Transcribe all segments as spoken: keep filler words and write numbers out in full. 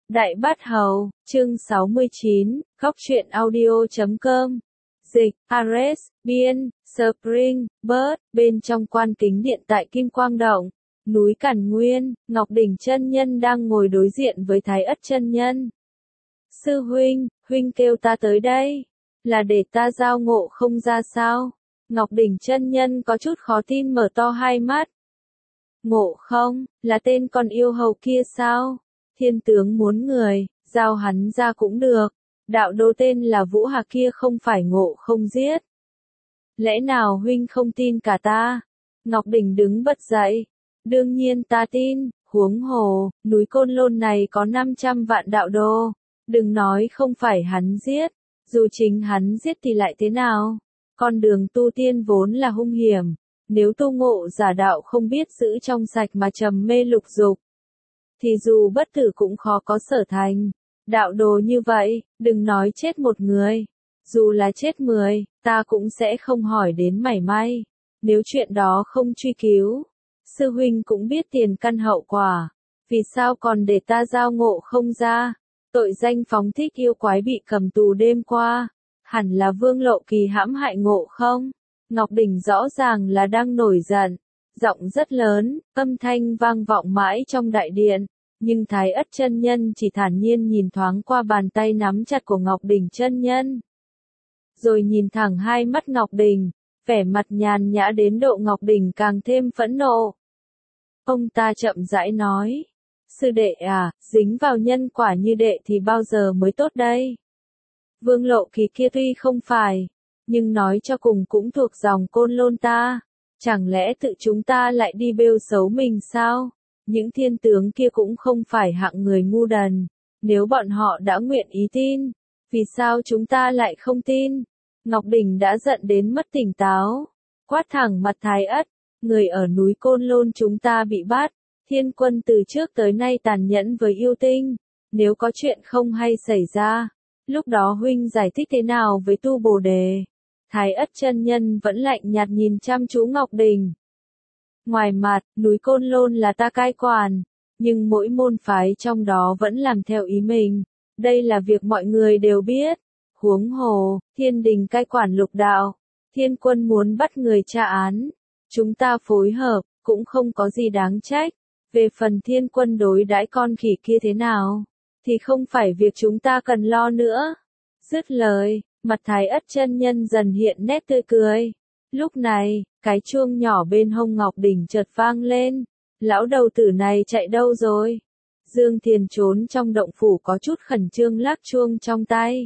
Đại Bát Hầu, chương sáu mươi chín, góc truyện audio chấm com. Dịch, Ares, Biên, Spring, Bird, bên trong quan kính điện tại Kim Quang Động, núi Cản Nguyên, Ngọc Đỉnh chân nhân đang ngồi đối diện với Thái Ất chân nhân. Sư huynh, huynh kêu ta tới đây, là để ta giao ngộ không ra sao? Ngọc Đỉnh chân nhân có chút khó tin mở to hai mắt. Ngộ không, là tên con yêu hầu kia sao? Thiên tướng muốn người, giao hắn ra cũng được. Đạo đồ tên là Vũ Hà kia không phải ngộ không giết. Lẽ nào huynh không tin cả ta? Ngọc Đỉnh đứng bật dậy. Đương nhiên ta tin, huống hồ, núi Côn Lôn này có năm trăm vạn đạo đồ. Đừng nói không phải hắn giết, dù chính hắn giết thì lại thế nào? Con đường tu tiên vốn là hung hiểm. Nếu tu ngộ giả đạo không biết giữ trong sạch mà trầm mê lục dục, thì dù bất tử cũng khó có sở thành. Đạo đồ như vậy, đừng nói chết một người. Dù là chết mười, ta cũng sẽ không hỏi đến mảy may. Nếu chuyện đó không truy cứu, sư huynh cũng biết tiền căn hậu quả. Vì sao còn để ta giao ngộ không ra? Tội danh phóng thích yêu quái bị cầm tù đêm qua. Hẳn là Vương Lộ Kỳ hãm hại ngộ không? Ngọc Đỉnh rõ ràng là đang nổi giận. Giọng rất lớn, âm thanh vang vọng mãi trong đại điện. Nhưng Thái Ất chân nhân chỉ thản nhiên nhìn thoáng qua bàn tay nắm chặt của Ngọc Đỉnh chân nhân. Rồi nhìn thẳng hai mắt Ngọc Đỉnh, vẻ mặt nhàn nhã đến độ Ngọc Đỉnh càng thêm phẫn nộ. Ông ta chậm rãi nói, sư đệ à, dính vào nhân quả như đệ thì bao giờ mới tốt đây? Vương Lộ Kỳ kia tuy không phải, nhưng nói cho cùng cũng thuộc dòng Côn Lôn ta. Chẳng lẽ tự chúng ta lại đi bêu xấu mình sao? Những thiên tướng kia cũng không phải hạng người ngu đần. Nếu bọn họ đã nguyện ý tin, vì sao chúng ta lại không tin? Ngọc Đỉnh đã giận đến mất tỉnh táo. Quát thẳng mặt Thái Ất, người ở núi Côn Lôn chúng ta bị bắt. Thiên quân từ trước tới nay tàn nhẫn với yêu tinh. Nếu có chuyện không hay xảy ra, lúc đó huynh giải thích thế nào với Tu Bồ Đề? Thái Ất chân nhân vẫn lạnh nhạt nhìn chăm chú Ngọc Đỉnh. Ngoài mặt, núi Côn Lôn là ta cai quản, nhưng mỗi môn phái trong đó vẫn làm theo ý mình. Đây là việc mọi người đều biết. Huống hồ, thiên đình cai quản lục đạo. Thiên quân muốn bắt người tra án. Chúng ta phối hợp, cũng không có gì đáng trách. Về phần thiên quân đối đãi con khỉ kia thế nào, thì không phải việc chúng ta cần lo nữa. Dứt lời, mặt Thái Ất chân nhân dần hiện nét tươi cười. Lúc này, cái chuông nhỏ bên hông Ngọc Đỉnh chợt vang lên. Lão đầu tử này chạy đâu rồi? Dương Thiền trốn trong động phủ có chút khẩn trương lắc chuông trong tay.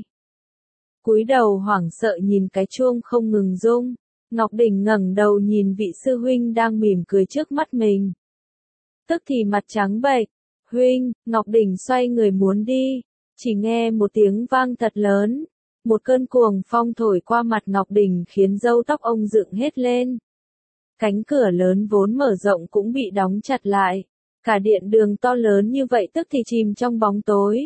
Cúi đầu hoảng sợ nhìn cái chuông không ngừng rung. Ngọc Đỉnh ngẩng đầu nhìn vị sư huynh đang mỉm cười trước mắt mình. Tức thì mặt trắng bệch. Huynh, Ngọc Đỉnh xoay người muốn đi. Chỉ nghe một tiếng vang thật lớn. Một cơn cuồng phong thổi qua mặt Ngọc Đỉnh khiến râu tóc ông dựng hết lên. Cánh cửa lớn vốn mở rộng cũng bị đóng chặt lại. Cả điện đường to lớn như vậy tức thì chìm trong bóng tối.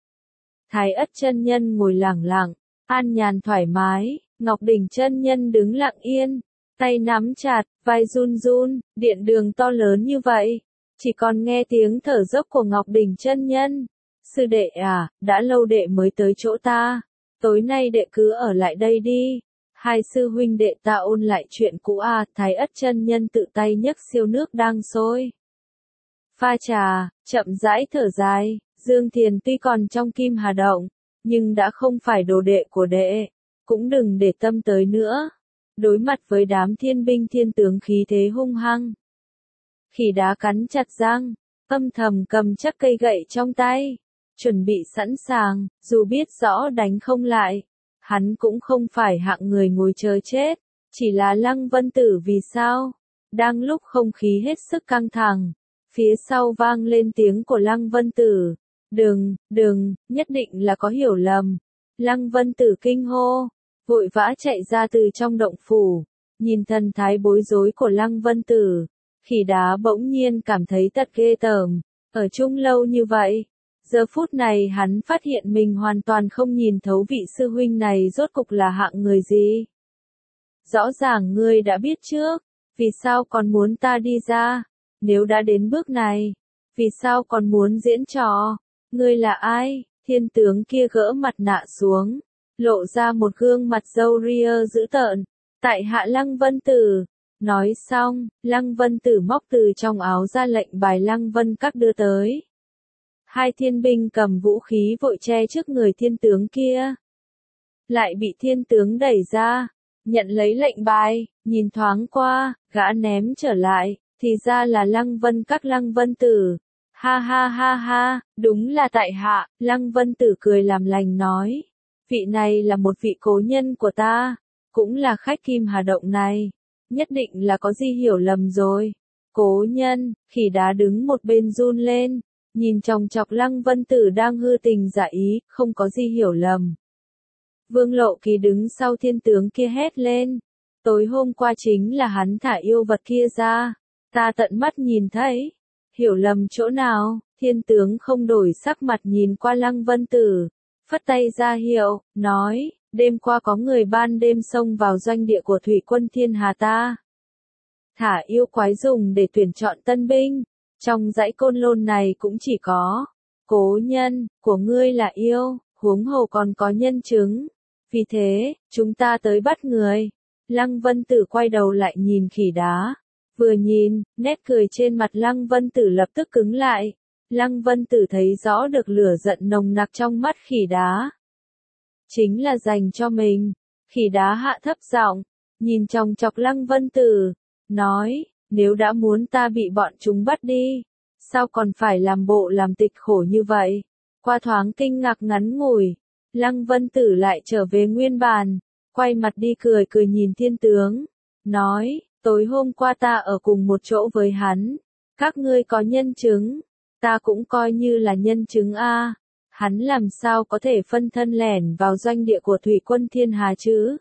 Thái Ất chân nhân ngồi lẳng lặng, an nhàn thoải mái. Ngọc Đỉnh chân nhân đứng lặng yên, tay nắm chặt, vai run run. Điện đường to lớn như vậy, chỉ còn nghe tiếng thở dốc của Ngọc Đỉnh chân nhân. Sư đệ à, đã lâu đệ mới tới chỗ ta. Tối nay đệ cứ ở lại đây đi. Hai sư huynh đệ ta ôn lại chuyện cũ à. Thái Ất chân nhân tự tay nhấc siêu nước đang sôi. Pha trà, chậm rãi thở dài. Dương Thiền tuy còn trong Kim Hà Động, nhưng đã không phải đồ đệ của đệ. Cũng đừng để tâm tới nữa. Đối mặt với đám thiên binh thiên tướng khí thế hung hăng. Khỉ đá cắn chặt răng, âm thầm cầm chắc cây gậy trong tay. Chuẩn bị sẵn sàng, dù biết rõ đánh không lại. Hắn cũng không phải hạng người ngồi chờ chết. Chỉ là Lăng Vân Tử vì sao? Đang lúc không khí hết sức căng thẳng, phía sau vang lên tiếng của Lăng Vân Tử. Đừng, đừng, nhất định là có hiểu lầm. Lăng Vân Tử kinh hô, vội vã chạy ra từ trong động phủ. Nhìn thần thái bối rối của Lăng Vân Tử, khỉ đá bỗng nhiên cảm thấy thật ghê tởm. Ở chung lâu như vậy, giờ phút này hắn phát hiện mình hoàn toàn không nhìn thấu vị sư huynh này rốt cục là hạng người gì. Rõ ràng ngươi đã biết trước, vì sao còn muốn ta đi ra? Nếu đã đến bước này, vì sao còn muốn diễn trò? Ngươi là ai? Thiên tướng kia gỡ mặt nạ xuống, lộ ra một gương mặt râu ria dữ tợn. Tại hạ Lăng Vân Tử. Nói xong, Lăng Vân Tử móc từ trong áo ra lệnh bài Lăng Vân Các đưa tới. Hai thiên binh cầm vũ khí vội che trước người thiên tướng kia. Lại bị thiên tướng đẩy ra, nhận lấy lệnh bài, nhìn thoáng qua, gã ném trở lại, thì ra là Lăng Vân Các Lăng Vân Tử. Ha ha ha ha, đúng là tại hạ, Lăng Vân Tử cười làm lành nói. Vị này là một vị cố nhân của ta, cũng là khách Kim Hà Động này, nhất định là có gì hiểu lầm rồi. Cố nhân, khỉ đá đứng một bên run lên, nhìn chòng chọc Lăng Vân Tử đang hư tình giả ý, không có gì hiểu lầm. Vương Lộ Kỳ đứng sau thiên tướng kia hét lên. Tối hôm qua chính là hắn thả yêu vật kia ra, ta tận mắt nhìn thấy. Hiểu lầm chỗ nào? Thiên tướng không đổi sắc mặt nhìn qua Lăng Vân Tử, phất tay ra hiệu, nói, đêm qua có người ban đêm xông vào doanh địa của thủy quân Thiên Hà ta. Thả yêu quái dùng để tuyển chọn tân binh, trong dãy Côn Lôn này cũng chỉ có, cố nhân, của ngươi là yêu, huống hồ còn có nhân chứng. Vì thế, chúng ta tới bắt người. Lăng Vân Tử quay đầu lại nhìn khỉ đá. Vừa nhìn, nét cười trên mặt Lăng Vân Tử lập tức cứng lại. Lăng Vân Tử thấy rõ được lửa giận nồng nặc trong mắt khỉ đá. Chính là dành cho mình. Khỉ đá hạ thấp giọng, nhìn chòng chọc Lăng Vân Tử, nói, nếu đã muốn ta bị bọn chúng bắt đi, sao còn phải làm bộ làm tịch khổ như vậy? Qua thoáng kinh ngạc ngắn ngủi, Lăng Vân Tử lại trở về nguyên bàn, quay mặt đi cười cười nhìn thiên tướng, nói, tối hôm qua ta ở cùng một chỗ với hắn, các ngươi có nhân chứng, ta cũng coi như là nhân chứng a. Hắn làm sao có thể phân thân lẻn vào doanh địa của thủy quân Thiên Hà chứ?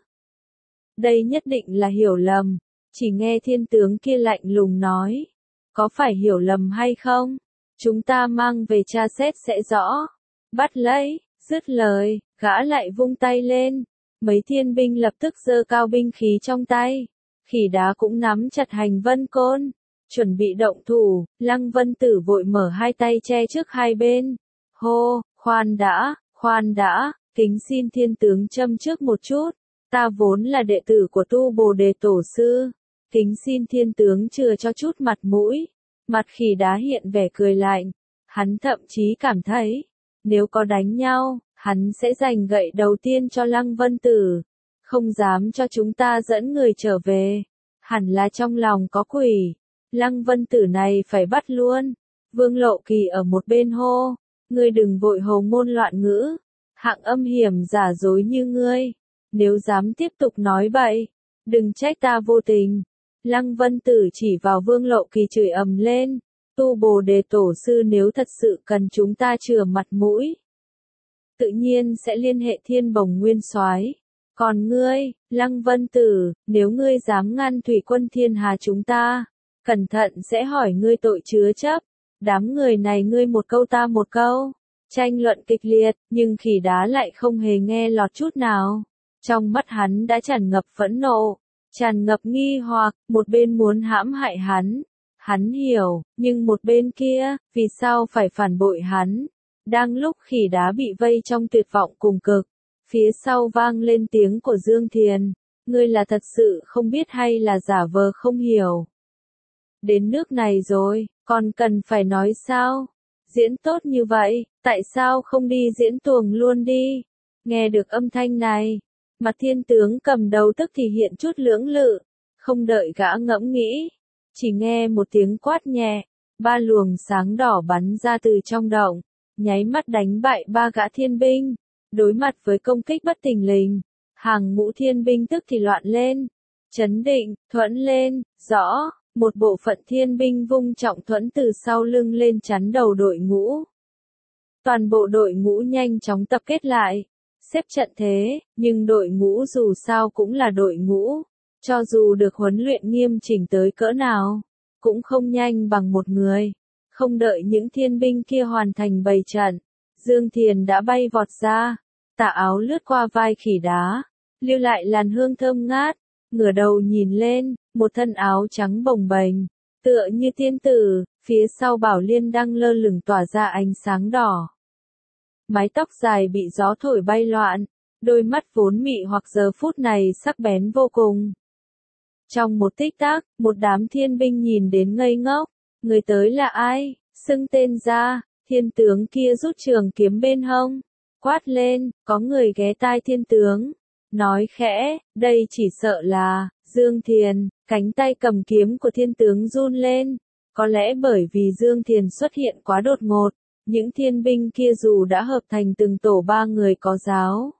Đây nhất định là hiểu lầm, chỉ nghe thiên tướng kia lạnh lùng nói, có phải hiểu lầm hay không? Chúng ta mang về tra xét sẽ rõ. Bắt lấy. Dứt lời, gã lại vung tay lên, mấy thiên binh lập tức giơ cao binh khí trong tay, khỉ đá cũng nắm chặt hành vân côn, chuẩn bị động thủ. Lăng Vân Tử vội mở hai tay che trước hai bên, hô, khoan đã, khoan đã, kính xin thiên tướng châm trước một chút, ta vốn là đệ tử của Tu Bồ Đề Tổ Sư, kính xin thiên tướng chừa cho chút mặt mũi. Mặt khỉ đá hiện vẻ cười lạnh, hắn thậm chí cảm thấy, nếu có đánh nhau, hắn sẽ giành gậy đầu tiên cho Lăng Vân Tử, không dám cho chúng ta dẫn người trở về, hẳn là trong lòng có quỷ, Lăng Vân Tử này phải bắt luôn. Vương Lộ Kỳ ở một bên hô, ngươi đừng vội hồ ngôn loạn ngữ, hạng âm hiểm giả dối như ngươi, nếu dám tiếp tục nói bậy, đừng trách ta vô tình. Lăng Vân Tử chỉ vào Vương Lộ Kỳ chửi ầm lên. Tu Bồ Đề Tổ Sư nếu thật sự cần chúng ta chừa mặt mũi, tự nhiên sẽ liên hệ Thiên Bồng Nguyên Soái. Còn ngươi, Lăng Vân Tử, nếu ngươi dám ngăn thủy quân Thiên Hà chúng ta, cẩn thận sẽ hỏi ngươi tội chứa chấp. Đám người này ngươi một câu ta một câu, tranh luận kịch liệt, nhưng khỉ đá lại không hề nghe lọt chút nào. Trong mắt hắn đã tràn ngập phẫn nộ, tràn ngập nghi hoặc, một bên muốn hãm hại hắn. Hắn hiểu, nhưng một bên kia, vì sao phải phản bội hắn? Đang lúc khỉ đá bị vây trong tuyệt vọng cùng cực, phía sau vang lên tiếng của Dương Thiền, ngươi là thật sự không biết hay là giả vờ không hiểu? Đến nước này rồi, còn cần phải nói sao? Diễn tốt như vậy, tại sao không đi diễn tuồng luôn đi? Nghe được âm thanh này, mặt thiên tướng cầm đầu tức thì hiện chút lưỡng lự, không đợi gã ngẫm nghĩ. Chỉ nghe một tiếng quát nhẹ, ba luồng sáng đỏ bắn ra từ trong động, nháy mắt đánh bại ba gã thiên binh. Đối mặt với công kích bất thình lình, hàng ngũ thiên binh tức thì loạn lên, chấn định, thuẫn lên, rõ, một bộ phận thiên binh vung trọng thuẫn từ sau lưng lên chắn đầu đội ngũ. Toàn bộ đội ngũ nhanh chóng tập kết lại, xếp trận thế, nhưng đội ngũ dù sao cũng là đội ngũ. Cho dù được huấn luyện nghiêm chỉnh tới cỡ nào, cũng không nhanh bằng một người. Không đợi những thiên binh kia hoàn thành bày trận, Dương Thiền đã bay vọt ra, tà áo lướt qua vai khỉ đá, lưu lại làn hương thơm ngát, ngửa đầu nhìn lên, một thân áo trắng bồng bềnh, tựa như tiên tử, phía sau Bảo Liên đang lơ lửng tỏa ra ánh sáng đỏ. mái tóc dài bị gió thổi bay loạn, đôi mắt vốn mị hoặc giờ phút này sắc bén vô cùng. Trong một tích tắc, một đám thiên binh nhìn đến ngây ngốc, người tới là ai, xưng tên ra, thiên tướng kia rút trường kiếm bên hông, quát lên, có người ghé tai thiên tướng, nói khẽ, đây chỉ sợ là, Dương Thiền, cánh tay cầm kiếm của thiên tướng run lên, có lẽ bởi vì Dương Thiền xuất hiện quá đột ngột, những thiên binh kia dù đã hợp thành từng tổ ba người có giáo.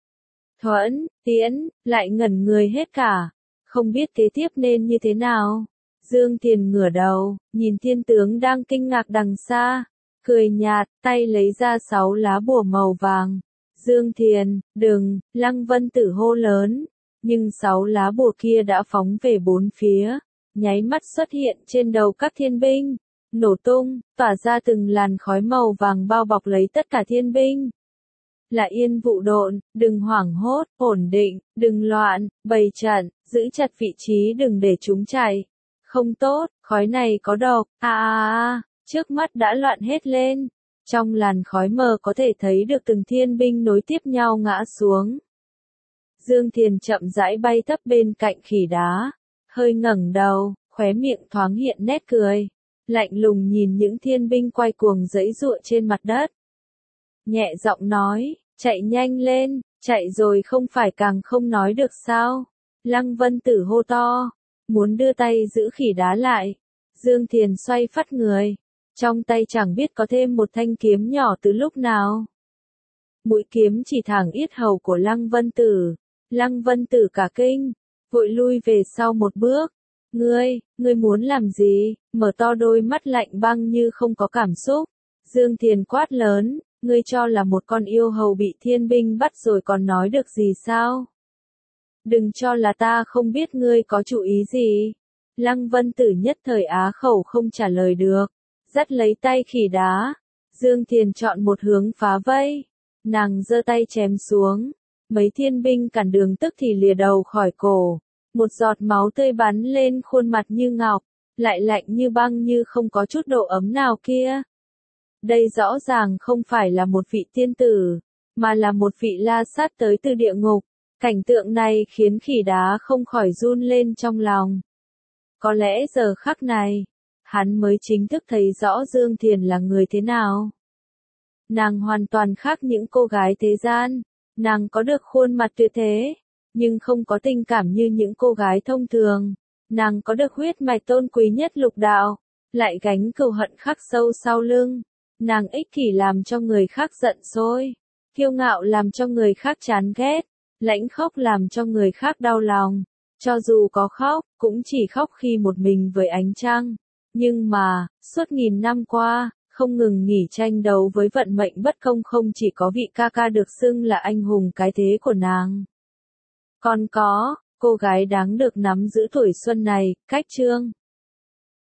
Thuẫn, Tiễn, lại ngẩn người hết cả, không biết kế tiếp nên như thế nào. Dương Thiền ngửa đầu, nhìn thiên tướng đang kinh ngạc đằng xa, cười nhạt, tay lấy ra sáu lá bùa màu vàng. Dương Thiền, đừng, Lăng Vân Tử hô lớn, nhưng sáu lá bùa kia đã phóng về bốn phía, nháy mắt xuất hiện trên đầu các thiên binh, nổ tung, tỏa ra từng làn khói màu vàng bao bọc lấy tất cả thiên binh. Là Yên Vụ Độn, đừng hoảng hốt, ổn định, đừng loạn, bày trận, giữ chặt vị trí đừng để chúng chạy. Không tốt, khói này có độc, a a a, trước mắt đã loạn hết lên. Trong làn khói mờ có thể thấy được từng thiên binh nối tiếp nhau ngã xuống. Dương Thiền chậm rãi bay thấp bên cạnh khỉ đá, hơi ngẩng đầu, khóe miệng thoáng hiện nét cười, lạnh lùng nhìn những thiên binh quay cuồng giãy giụa trên mặt đất. Nhẹ giọng nói, chạy nhanh lên, chạy rồi không phải càng không nói được sao? Lăng Vân Tử hô to, muốn đưa tay giữ khỉ đá lại. Dương Thiền xoay phắt người, trong tay chẳng biết có thêm một thanh kiếm nhỏ từ lúc nào. Mũi kiếm chỉ thẳng yết hầu của Lăng Vân Tử. Lăng Vân Tử cả kinh, vội lui về sau một bước. Ngươi, ngươi muốn làm gì? Mở to đôi mắt lạnh băng như không có cảm xúc. Dương Thiền quát lớn, ngươi cho là một con yêu hầu bị thiên binh bắt rồi còn nói được gì sao? Đừng cho là ta không biết ngươi có chủ ý gì. Lăng Vân Tử nhất thời á khẩu không trả lời được, dắt lấy tay khỉ đá. Dương Thiền chọn một hướng phá vây, nàng giơ tay chém xuống, mấy thiên binh cản đường tức thì lìa đầu khỏi cổ, một giọt máu tươi bắn lên khuôn mặt như ngọc, lại lạnh như băng như không có chút độ ấm nào kia. Đây rõ ràng không phải là một vị tiên tử, mà là một vị la sát tới từ địa ngục. Cảnh tượng này khiến khỉ đá không khỏi run lên trong lòng. Có lẽ giờ khắc này, hắn mới chính thức thấy rõ Dương Thiền là người thế nào. Nàng hoàn toàn khác những cô gái thế gian, nàng có được khuôn mặt tuyệt thế, nhưng không có tình cảm như những cô gái thông thường. Nàng có được huyết mạch tôn quý nhất lục đạo, lại gánh cừu hận khắc sâu sau lưng. Nàng ích kỷ làm cho người khác giận dỗi, kiêu ngạo làm cho người khác chán ghét, lãnh khóc làm cho người khác đau lòng. Cho dù có khóc, cũng chỉ khóc khi một mình với ánh trăng. Nhưng mà, suốt nghìn năm qua, không ngừng nghỉ tranh đấu với vận mệnh bất công, không chỉ có vị ca ca được xưng là anh hùng cái thế của nàng. Còn có, cô gái đáng được nắm giữ tuổi xuân này, Cách Trương.